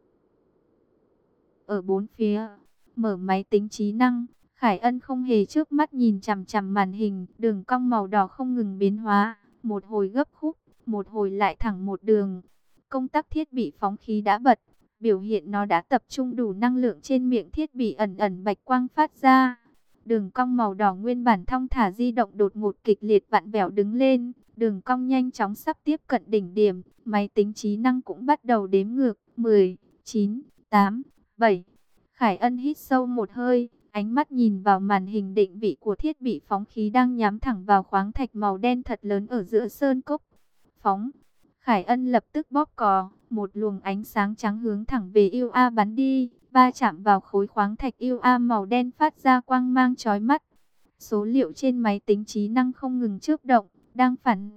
ở bốn phía. Mở máy tính trí năng, Khải Ân không hề trước mắt nhìn chằm chằm màn hình, đường cong màu đỏ không ngừng biến hóa, một hồi gấp khúc, một hồi lại thẳng một đường. Công tắc thiết bị phóng khí đã bật, biểu hiện nó đã tập trung đủ năng lượng trên miệng thiết bị, ẩn ẩn bạch quang phát ra. Đường cong màu đỏ nguyên bản thong thả di động đột ngột kịch liệt vặn vẹo đứng lên, đường cong nhanh chóng sắp tiếp cận đỉnh điểm, máy tính trí năng cũng bắt đầu đếm ngược, mười, chín, tám, bảy. Khải Ân hít sâu một hơi, ánh mắt nhìn vào màn hình định vị của thiết bị phóng khí đang nhắm thẳng vào khoáng thạch màu đen thật lớn ở giữa sơn cốc. Phóng. Khải Ân lập tức bóp cò, một luồng ánh sáng trắng hướng thẳng về u a bắn đi, va chạm vào khối khoáng thạch u a màu đen phát ra quang mang chói mắt. Số liệu trên máy tính trí năng không ngừng chớp động, đang phản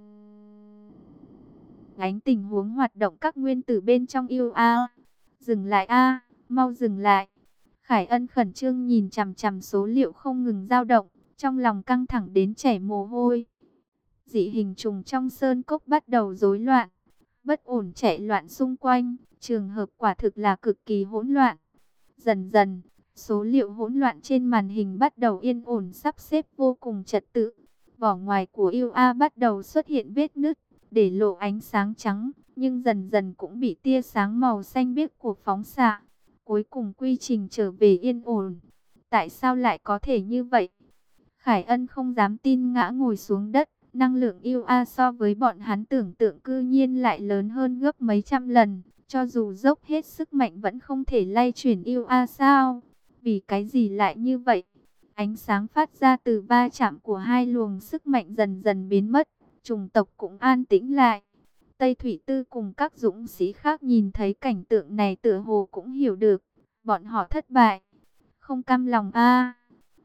ánh tình huống hoạt động các nguyên tử bên trong u a. Dừng lại a, mau dừng lại. Khải Ân khẩn trương nhìn chằm chằm số liệu không ngừng dao động, trong lòng căng thẳng đến chảy mồ hôi. Dị hình trùng trong sơn cốc bắt đầu rối loạn, bất ổn chạy loạn xung quanh, trường hợp quả thực là cực kỳ hỗn loạn. Dần dần, số liệu hỗn loạn trên màn hình bắt đầu yên ổn sắp xếp vô cùng trật tự. Vỏ ngoài của u a bắt đầu xuất hiện vết nứt, để lộ ánh sáng trắng, nhưng dần dần cũng bị tia sáng màu xanh biếc của phóng xạ. Cuối cùng quy trình trở về yên ổn. Tại sao lại có thể như vậy? Khải Ân không dám tin ngã ngồi xuống đất. Năng lượng u a so với bọn hắn tưởng tượng cư nhiên lại lớn hơn gấp mấy trăm lần. Cho dù dốc hết sức mạnh vẫn không thể lay chuyển u a sao? Vì cái gì lại như vậy? Ánh sáng phát ra từ va chạm của hai luồng sức mạnh dần dần biến mất. Chủng tộc cũng an tĩnh lại. Tây Thủy Tư cùng các dũng sĩ khác nhìn thấy cảnh tượng này tựa hồ cũng hiểu được. Bọn họ thất bại. Không cam lòng a.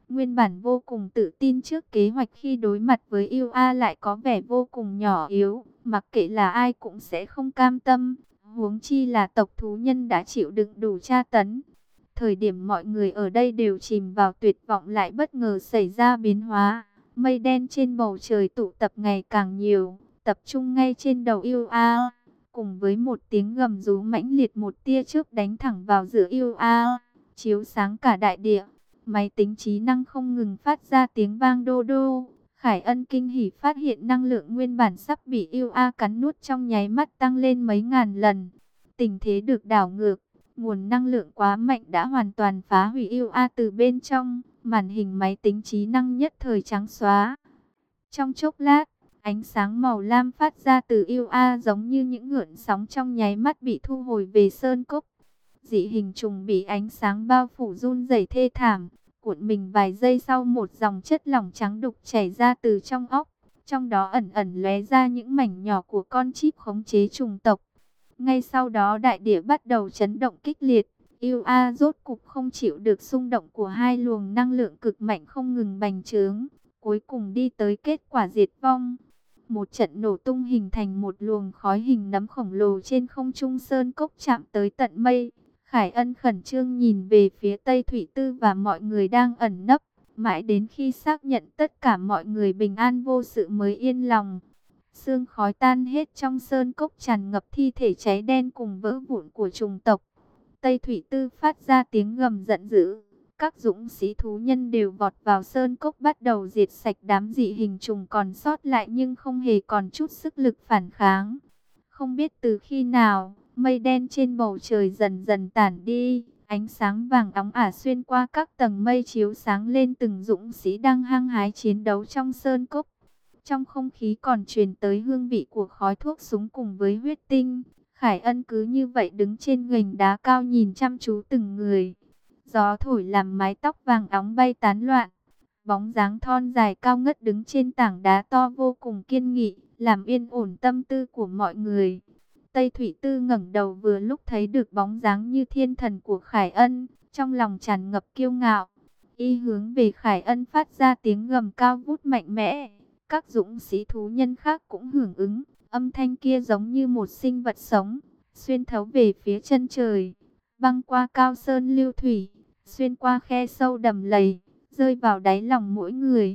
Nguyên bản vô cùng tự tin trước kế hoạch khi đối mặt với yêu A lại có vẻ vô cùng nhỏ yếu, mặc kệ là ai cũng sẽ không cam tâm, huống chi là tộc thú nhân đã chịu đựng đủ tra tấn. Thời điểm mọi người ở đây đều chìm vào tuyệt vọng lại bất ngờ xảy ra biến hóa, mây đen trên bầu trời tụ tập ngày càng nhiều, tập trung ngay trên đầu yêu A, cùng với một tiếng gầm rú mãnh liệt, một tia chớp đánh thẳng vào giữa yêu A, chiếu sáng cả đại địa. Máy tính trí năng không ngừng phát ra tiếng vang đô đô. Khải Ân kinh hỉ phát hiện năng lượng nguyên bản sắp bị yêu A cắn nuốt trong nháy mắt tăng lên mấy ngàn lần. Tình thế được đảo ngược, nguồn năng lượng quá mạnh đã hoàn toàn phá hủy yêu A từ bên trong. Màn hình máy tính trí năng nhất thời trắng xóa. Trong chốc lát, ánh sáng màu lam phát ra từ yêu A giống như những gợn sóng trong nháy mắt bị thu hồi về sơn cốc. Dị hình trùng bị ánh sáng bao phủ run rẩy thê thảm, cuộn mình vài giây sau một dòng chất lỏng trắng đục chảy ra từ trong óc, trong đó ẩn ẩn lóe ra những mảnh nhỏ của con chip khống chế trùng tộc. Ngay sau đó đại địa bắt đầu chấn động kịch liệt, yêu A rốt cục không chịu được xung động của hai luồng năng lượng cực mạnh không ngừng bành trướng, cuối cùng đi tới kết quả diệt vong. Một trận nổ tung hình thành một luồng khói hình nấm khổng lồ trên không trung sơn cốc chạm tới tận mây. Khải Ân khẩn trương nhìn về phía Tây Thủy Tư và mọi người đang ẩn nấp, mãi đến khi xác nhận tất cả mọi người bình an vô sự mới yên lòng. Sương khói tan hết trong sơn cốc, tràn ngập thi thể cháy đen cùng vỡ vụn của trùng tộc. Tây Thủy Tư phát ra tiếng gầm giận dữ. Các dũng sĩ thú nhân đều vọt vào sơn cốc bắt đầu diệt sạch đám dị hình trùng còn sót lại nhưng không hề còn chút sức lực phản kháng. Không biết từ khi nào, mây đen trên bầu trời dần dần tản đi, ánh sáng vàng óng ả xuyên qua các tầng mây chiếu sáng lên từng dũng sĩ đang hăng hái chiến đấu trong sơn cốc. Trong không khí còn truyền tới hương vị của khói thuốc súng cùng với huyết tinh. Khải Ân cứ như vậy đứng trên gành đá cao nhìn chăm chú từng người. Gió thổi làm mái tóc vàng óng bay tán loạn. Bóng dáng thon dài cao ngất đứng trên tảng đá to vô cùng kiên nghị, làm yên ổn tâm tư của mọi người. Tây Thủy Tư ngẩng đầu vừa lúc thấy được bóng dáng như thiên thần của Khải Ân, trong lòng tràn ngập kiêu ngạo. Y hướng về Khải Ân phát ra tiếng gầm cao vút mạnh mẽ. Các dũng sĩ thú nhân khác cũng hưởng ứng, âm thanh kia giống như một sinh vật sống, xuyên thấu về phía chân trời, băng qua cao sơn lưu thủy, xuyên qua khe sâu đầm lầy, rơi vào đáy lòng mỗi người.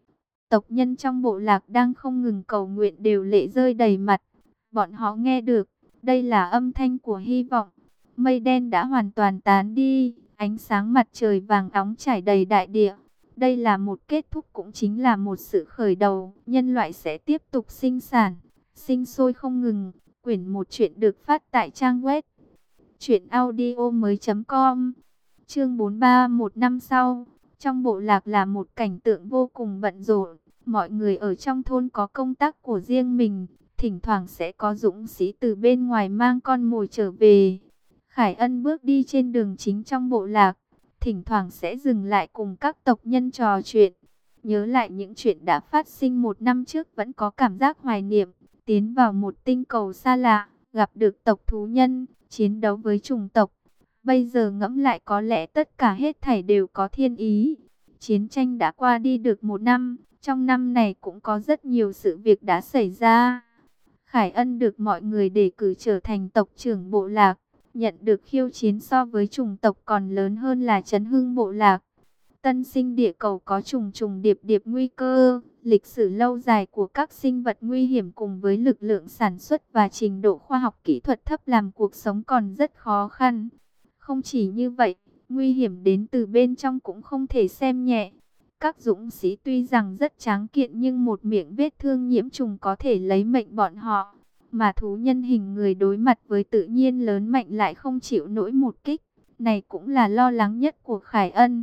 Tộc nhân trong bộ lạc đang không ngừng cầu nguyện đều lệ rơi đầy mặt. Bọn họ nghe được, đây là âm thanh của hy vọng. Mây đen đã hoàn toàn tán đi, ánh sáng mặt trời vàng óng trải đầy đại địa. Đây là một kết thúc cũng chính là một sự khởi đầu. Nhân loại sẽ tiếp tục sinh sản, sinh sôi không ngừng. Quyển một chuyện được phát tại trang web truyện audio mới chấm com. Chương bốn ba, một năm sau, trong bộ lạc là một cảnh tượng vô cùng bận rộn. Mọi người ở trong thôn có công tác của riêng mình. Thỉnh thoảng sẽ có dũng sĩ từ bên ngoài mang con mồi trở về. Khải Ân bước đi trên đường chính trong bộ lạc, thỉnh thoảng sẽ dừng lại cùng các tộc nhân trò chuyện. Nhớ lại những chuyện đã phát sinh một năm trước vẫn có cảm giác hoài niệm. Tiến vào một tinh cầu xa lạ, gặp được tộc thú nhân, chiến đấu với chủng tộc. Bây giờ ngẫm lại có lẽ tất cả hết thảy đều có thiên ý. Chiến tranh đã qua đi được một năm, trong năm này cũng có rất nhiều sự việc đã xảy ra. Khải Ân được mọi người đề cử trở thành tộc trưởng bộ lạc, nhận được khiêu chiến so với chủng tộc còn lớn hơn là chấn hưng bộ lạc. Tân sinh địa cầu có trùng trùng điệp điệp nguy cơ, lịch sử lâu dài của các sinh vật nguy hiểm cùng với lực lượng sản xuất và trình độ khoa học kỹ thuật thấp làm cuộc sống còn rất khó khăn. Không chỉ như vậy, nguy hiểm đến từ bên trong cũng không thể xem nhẹ. Các dũng sĩ tuy rằng rất tráng kiện nhưng một miệng vết thương nhiễm trùng có thể lấy mệnh bọn họ. Mà thú nhân hình người đối mặt với tự nhiên lớn mạnh lại không chịu nổi một kích. Này cũng là lo lắng nhất của Khải Ân.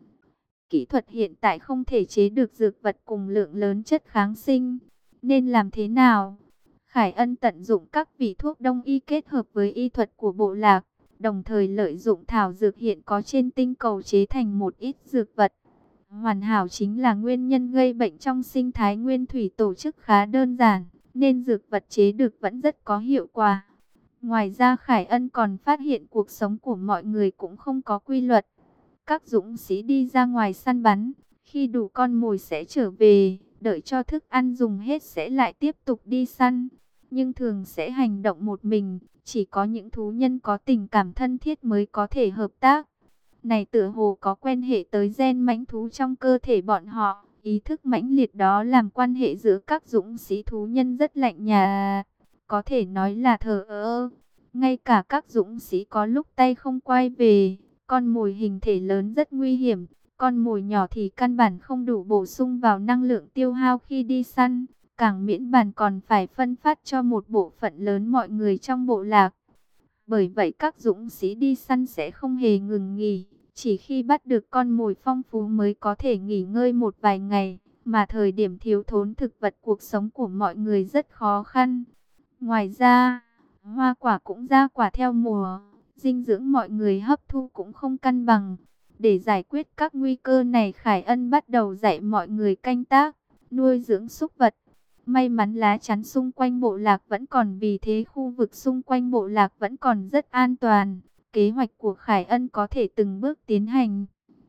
Kỹ thuật hiện tại không thể chế được dược vật cùng lượng lớn chất kháng sinh. Nên làm thế nào? Khải Ân tận dụng các vị thuốc đông y kết hợp với y thuật của bộ lạc, đồng thời lợi dụng thảo dược hiện có trên tinh cầu chế thành một ít dược vật. Hoàn hảo chính là nguyên nhân gây bệnh trong sinh thái nguyên thủy tổ chức khá đơn giản, nên dược vật chế được vẫn rất có hiệu quả. Ngoài ra Khải Ân còn phát hiện cuộc sống của mọi người cũng không có quy luật. các dũng sĩ đi ra ngoài săn bắn, khi đủ con mồi sẽ trở về, đợi cho thức ăn dùng hết sẽ lại tiếp tục đi săn. Nhưng thường sẽ hành động một mình, chỉ có những thú nhân có tình cảm thân thiết mới có thể hợp tác. Này tựa hồ có quen hệ tới gen mãnh thú trong cơ thể bọn họ, ý thức mãnh liệt đó làm quan hệ giữa các dũng sĩ thú nhân rất lạnh nhạt, có thể nói là thờ ơ. Ngay cả các dũng sĩ có lúc tay không quay về, con mồi hình thể lớn rất nguy hiểm, con mồi nhỏ thì căn bản không đủ bổ sung vào năng lượng tiêu hao khi đi săn, càng miễn bàn còn phải phân phát cho một bộ phận lớn mọi người trong bộ lạc. Bởi vậy các dũng sĩ đi săn sẽ không hề ngừng nghỉ, chỉ khi bắt được con mồi phong phú mới có thể nghỉ ngơi một vài ngày, mà thời điểm thiếu thốn thực vật cuộc sống của mọi người rất khó khăn. Ngoài ra, hoa quả cũng ra quả theo mùa, dinh dưỡng mọi người hấp thu cũng không cân bằng. Để giải quyết các nguy cơ này, Khải Ân bắt đầu dạy mọi người canh tác, nuôi dưỡng súc vật. May mắn lá chắn xung quanh bộ lạc vẫn còn, vì thế khu vực xung quanh bộ lạc vẫn còn rất an toàn. Kế hoạch của Khải Ân có thể từng bước tiến hành.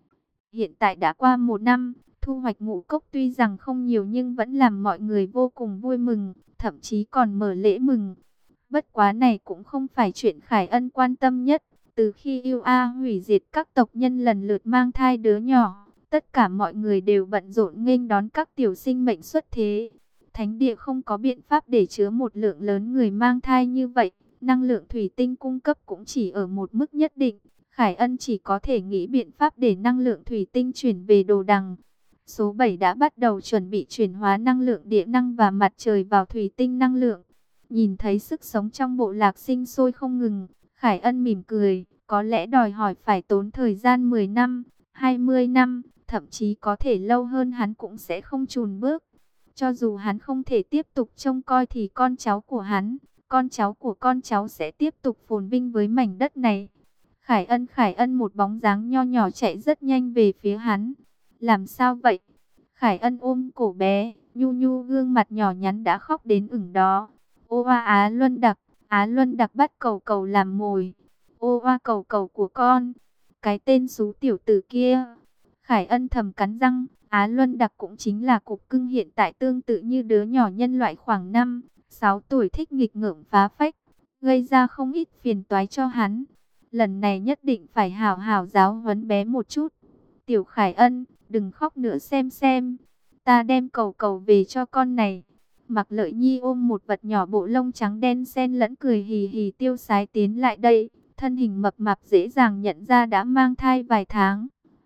Hiện tại đã qua một năm, thu hoạch ngũ cốc tuy rằng không nhiều nhưng vẫn làm mọi người vô cùng vui mừng, thậm chí còn mở lễ mừng. Bất quá này cũng không phải chuyện Khải Ân quan tâm nhất. Từ khi yêu A hủy diệt các tộc nhân lần lượt mang thai đứa nhỏ, tất cả mọi người đều bận rộn nghênh đón các tiểu sinh mệnh xuất thế. Thánh địa không có biện pháp để chứa một lượng lớn người mang thai như vậy, năng lượng thủy tinh cung cấp cũng chỉ ở một mức nhất định. Khải Ân chỉ có thể nghĩ biện pháp để năng lượng thủy tinh chuyển về đồ đằng. Số bảy đã bắt đầu chuẩn bị chuyển hóa năng lượng địa năng và mặt trời vào thủy tinh năng lượng. Nhìn thấy sức sống trong bộ lạc sinh sôi không ngừng, Khải Ân mỉm cười, có lẽ đòi hỏi phải tốn thời gian mười năm, hai mươi năm, thậm chí có thể lâu hơn hắn cũng sẽ không chùn bước. Cho dù hắn không thể tiếp tục trông coi thì con cháu của hắn, con cháu của con cháu sẽ tiếp tục phồn vinh với mảnh đất này. Khải Ân, Khải Ân, một bóng dáng nho nhỏ chạy rất nhanh về phía hắn. Làm sao vậy? Khải Ân ôm cổ bé, nhu nhu gương mặt nhỏ nhắn đã khóc đến ửng đó. Ô oa Á Luân Đặc, Á Luân Đặc bắt cầu cầu làm mồi. Ô oa cầu cầu của con, cái tên xú tiểu tử kia. Khải Ân thầm cắn răng, Á Luân Đặc cũng chính là cục cưng hiện tại tương tự như đứa nhỏ nhân loại khoảng năm, sáu tuổi thích nghịch ngợm phá phách, gây ra không ít phiền toái cho hắn. Lần này nhất định phải hảo hảo giáo huấn bé một chút. Tiểu Khải Ân, đừng khóc nữa xem xem, ta đem cầu cầu về cho con này. Mạc Lợi Nhi ôm một vật nhỏ bộ lông trắng đen xen lẫn cười hì hì tiêu sái tiến lại đây, thân hình mập mạp dễ dàng nhận ra đã mang thai vài tháng.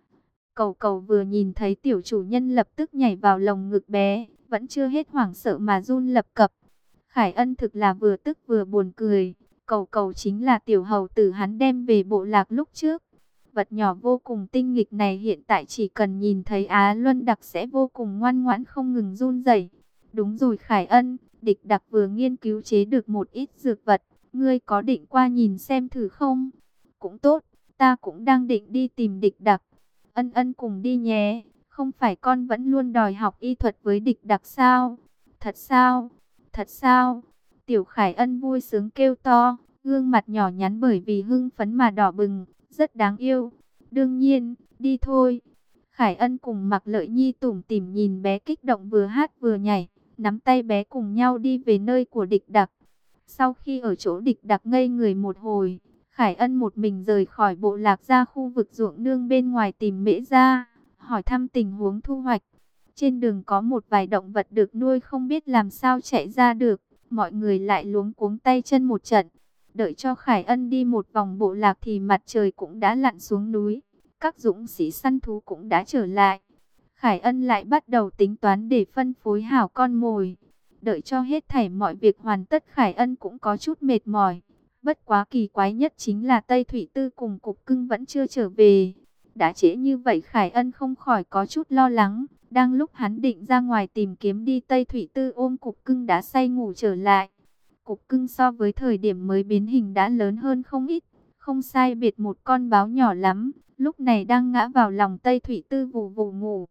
Cầu cầu vừa nhìn thấy tiểu chủ nhân lập tức nhảy vào lồng ngực bé, vẫn chưa hết hoảng sợ mà run lập cập. Khải Ân thực là vừa tức vừa buồn cười, cầu cầu chính là tiểu hầu tử hắn đem về bộ lạc lúc trước. Vật nhỏ vô cùng tinh nghịch này hiện tại chỉ cần nhìn thấy Á Luân Đặc sẽ vô cùng ngoan ngoãn không ngừng run rẩy. Đúng rồi Khải Ân, Địch Đặc vừa nghiên cứu chế được một ít dược vật, ngươi có định qua nhìn xem thử không? Cũng tốt, ta cũng đang định đi tìm Địch Đặc. Ân Ân cùng đi nhé, không phải con vẫn luôn đòi học y thuật với Địch Đặc sao? Thật sao? Thật sao? Tiểu Khải Ân vui sướng kêu to, gương mặt nhỏ nhắn bởi vì hưng phấn mà đỏ bừng, rất đáng yêu. Đương nhiên, đi thôi. Khải Ân cùng Mạc Lợi Nhi tủm tỉm nhìn bé kích động vừa hát vừa nhảy, nắm tay bé cùng nhau đi về nơi của Địch Đặc. Sau khi ở chỗ Địch Đặc ngây người một hồi, Khải Ân một mình rời khỏi bộ lạc ra khu vực ruộng nương bên ngoài tìm Mễ Gia, hỏi thăm tình huống thu hoạch. Trên đường có một vài động vật được nuôi không biết làm sao chạy ra được, mọi người lại luống cuống tay chân một trận. Đợi cho Khải Ân đi một vòng bộ lạc thì mặt trời cũng đã lặn xuống núi, các dũng sĩ săn thú cũng đã trở lại. Khải Ân lại bắt đầu tính toán để phân phối hảo con mồi. Đợi cho hết thảy mọi việc hoàn tất, Khải Ân cũng có chút mệt mỏi. Bất quá kỳ quái nhất chính là Tây Thủy Tư cùng Cục Cưng vẫn chưa trở về. Đã trễ như vậy Khải Ân không khỏi có chút lo lắng. Đang lúc hắn định ra ngoài tìm kiếm đi, Tây Thủy Tư ôm Cục Cưng đã say ngủ trở lại. Cục Cưng so với thời điểm mới biến hình đã lớn hơn không ít, không sai biệt một con báo nhỏ lắm. Lúc này đang ngã vào lòng Tây Thủy Tư vù vù ngủ.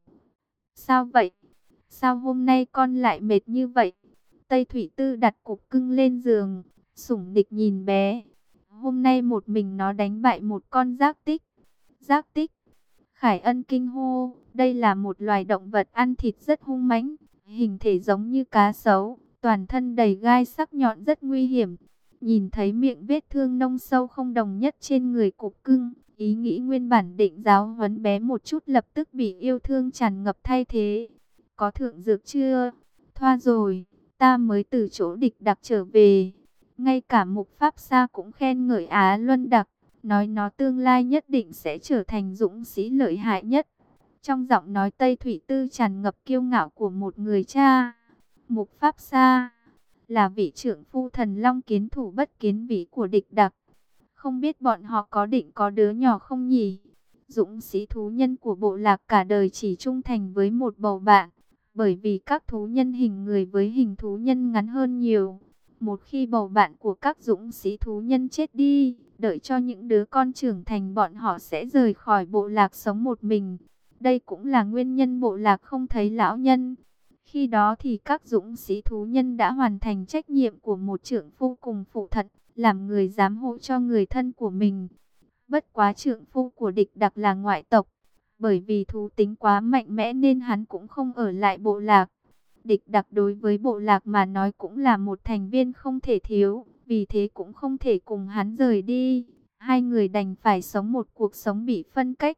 Sao vậy? Sao hôm nay con lại mệt như vậy? Tây Thủy Tư đặt Cục Cưng lên giường, sủng nịch nhìn bé. Hôm nay một mình nó đánh bại một con giác tích. Giác tích? Khải Ân kinh hô, đây là một loài động vật ăn thịt rất hung mãnh, hình thể giống như cá sấu, toàn thân đầy gai sắc nhọn rất nguy hiểm. Nhìn thấy miệng vết thương nông sâu không đồng nhất trên người cục cưng, ý nghĩ nguyên bản định giáo huấn bé một chút lập tức bị yêu thương tràn ngập thay thế. Có thượng dược chưa? Thoa rồi, ta mới từ chỗ địch đặc trở về. Ngay cả Mục Pháp Sa cũng khen ngợi Á Luân Đặc, nói nó tương lai nhất định sẽ trở thành dũng sĩ lợi hại nhất. Trong giọng nói Tây Thủy Tư tràn ngập kiêu ngạo của một người cha. Mục Pháp Sa là vị trưởng phu thần long kiến thủ bất kiến vĩ của địch đặc. Không biết bọn họ có định có đứa nhỏ không nhỉ? Dũng sĩ thú nhân của bộ lạc cả đời chỉ trung thành với một bầu bạn, bởi vì các thú nhân hình người với hình thú nhân ngắn hơn nhiều. Một khi bầu bạn của các dũng sĩ thú nhân chết đi, đợi cho những đứa con trưởng thành bọn họ sẽ rời khỏi bộ lạc sống một mình. Đây cũng là nguyên nhân bộ lạc không thấy lão nhân. Khi đó thì các dũng sĩ thú nhân đã hoàn thành trách nhiệm của một trưởng phu cùng phụ thân, làm người giám hộ cho người thân của mình. Bất quá trưởng phu của địch đặc là ngoại tộc, bởi vì thú tính quá mạnh mẽ nên hắn cũng không ở lại bộ lạc. Địch đặc đối với bộ lạc mà nói cũng là một thành viên không thể thiếu, vì thế cũng không thể cùng hắn rời đi. Hai người đành phải sống một cuộc sống bị phân cách.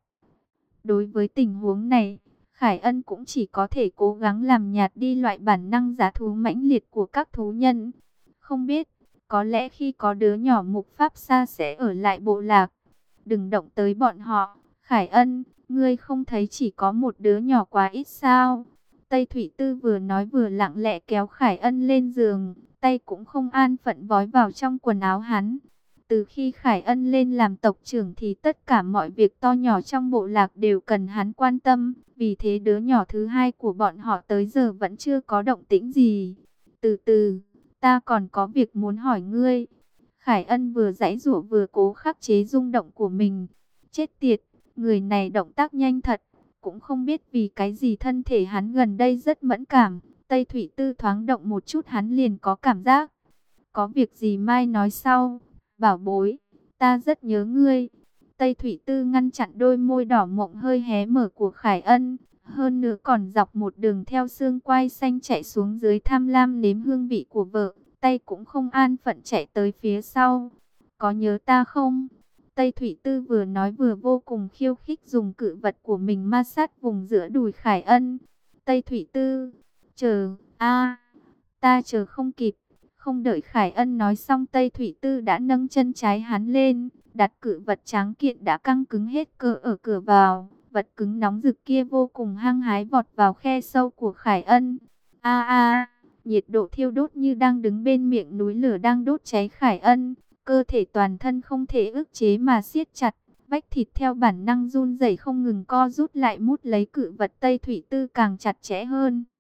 Đối với tình huống này, Khải Ân cũng chỉ có thể cố gắng làm nhạt đi loại bản năng giá thú mãnh liệt của các thú nhân. Không biết, có lẽ khi có đứa nhỏ Mục Pháp Sa sẽ ở lại bộ lạc. Đừng động tới bọn họ, Khải Ân, ngươi không thấy chỉ có một đứa nhỏ quá ít sao? Tây Thủy Tư vừa nói vừa lặng lẽ kéo Khải Ân lên giường, tay cũng không an phận vói vào trong quần áo hắn. Từ khi Khải Ân lên làm tộc trưởng thì tất cả mọi việc to nhỏ trong bộ lạc đều cần hắn quan tâm. Vì thế đứa nhỏ thứ hai của bọn họ tới giờ vẫn chưa có động tĩnh gì. Từ từ, ta còn có việc muốn hỏi ngươi. Khải Ân vừa giãy giụa vừa cố khắc chế rung động của mình. Chết tiệt, người này động tác nhanh thật. Cũng không biết vì cái gì thân thể hắn gần đây rất mẫn cảm. Tây Thủy Tư thoáng động một chút hắn liền có cảm giác. Có việc gì mai nói sau. Bảo bối, ta rất nhớ ngươi. Tây Thủy Tư ngăn chặn đôi môi đỏ mộng hơi hé mở của Khải Ân. Hơn nữa còn dọc một đường theo xương quai xanh chạy xuống dưới tham lam nếm hương vị của vợ. Tay cũng không an phận chạy tới phía sau. Có nhớ ta không? Tây Thủy Tư vừa nói vừa vô cùng khiêu khích dùng cự vật của mình ma sát vùng giữa đùi Khải Ân. Tây Thủy Tư, chờ, a ta chờ không kịp. Không đợi Khải Ân nói xong Tây Thủy Tư đã nâng chân trái hắn lên, đặt cự vật tráng kiện đã căng cứng hết cơ ở cửa vào. Vật cứng nóng rực kia vô cùng hăng hái vọt vào khe sâu của Khải Ân. A a, nhiệt độ thiêu đốt như đang đứng bên miệng núi lửa đang đốt cháy Khải Ân. Cơ thể toàn thân không thể ức chế mà siết chặt, vách thịt theo bản năng run rẩy không ngừng co rút lại mút lấy cự vật Tây Thủy Tư càng chặt chẽ hơn.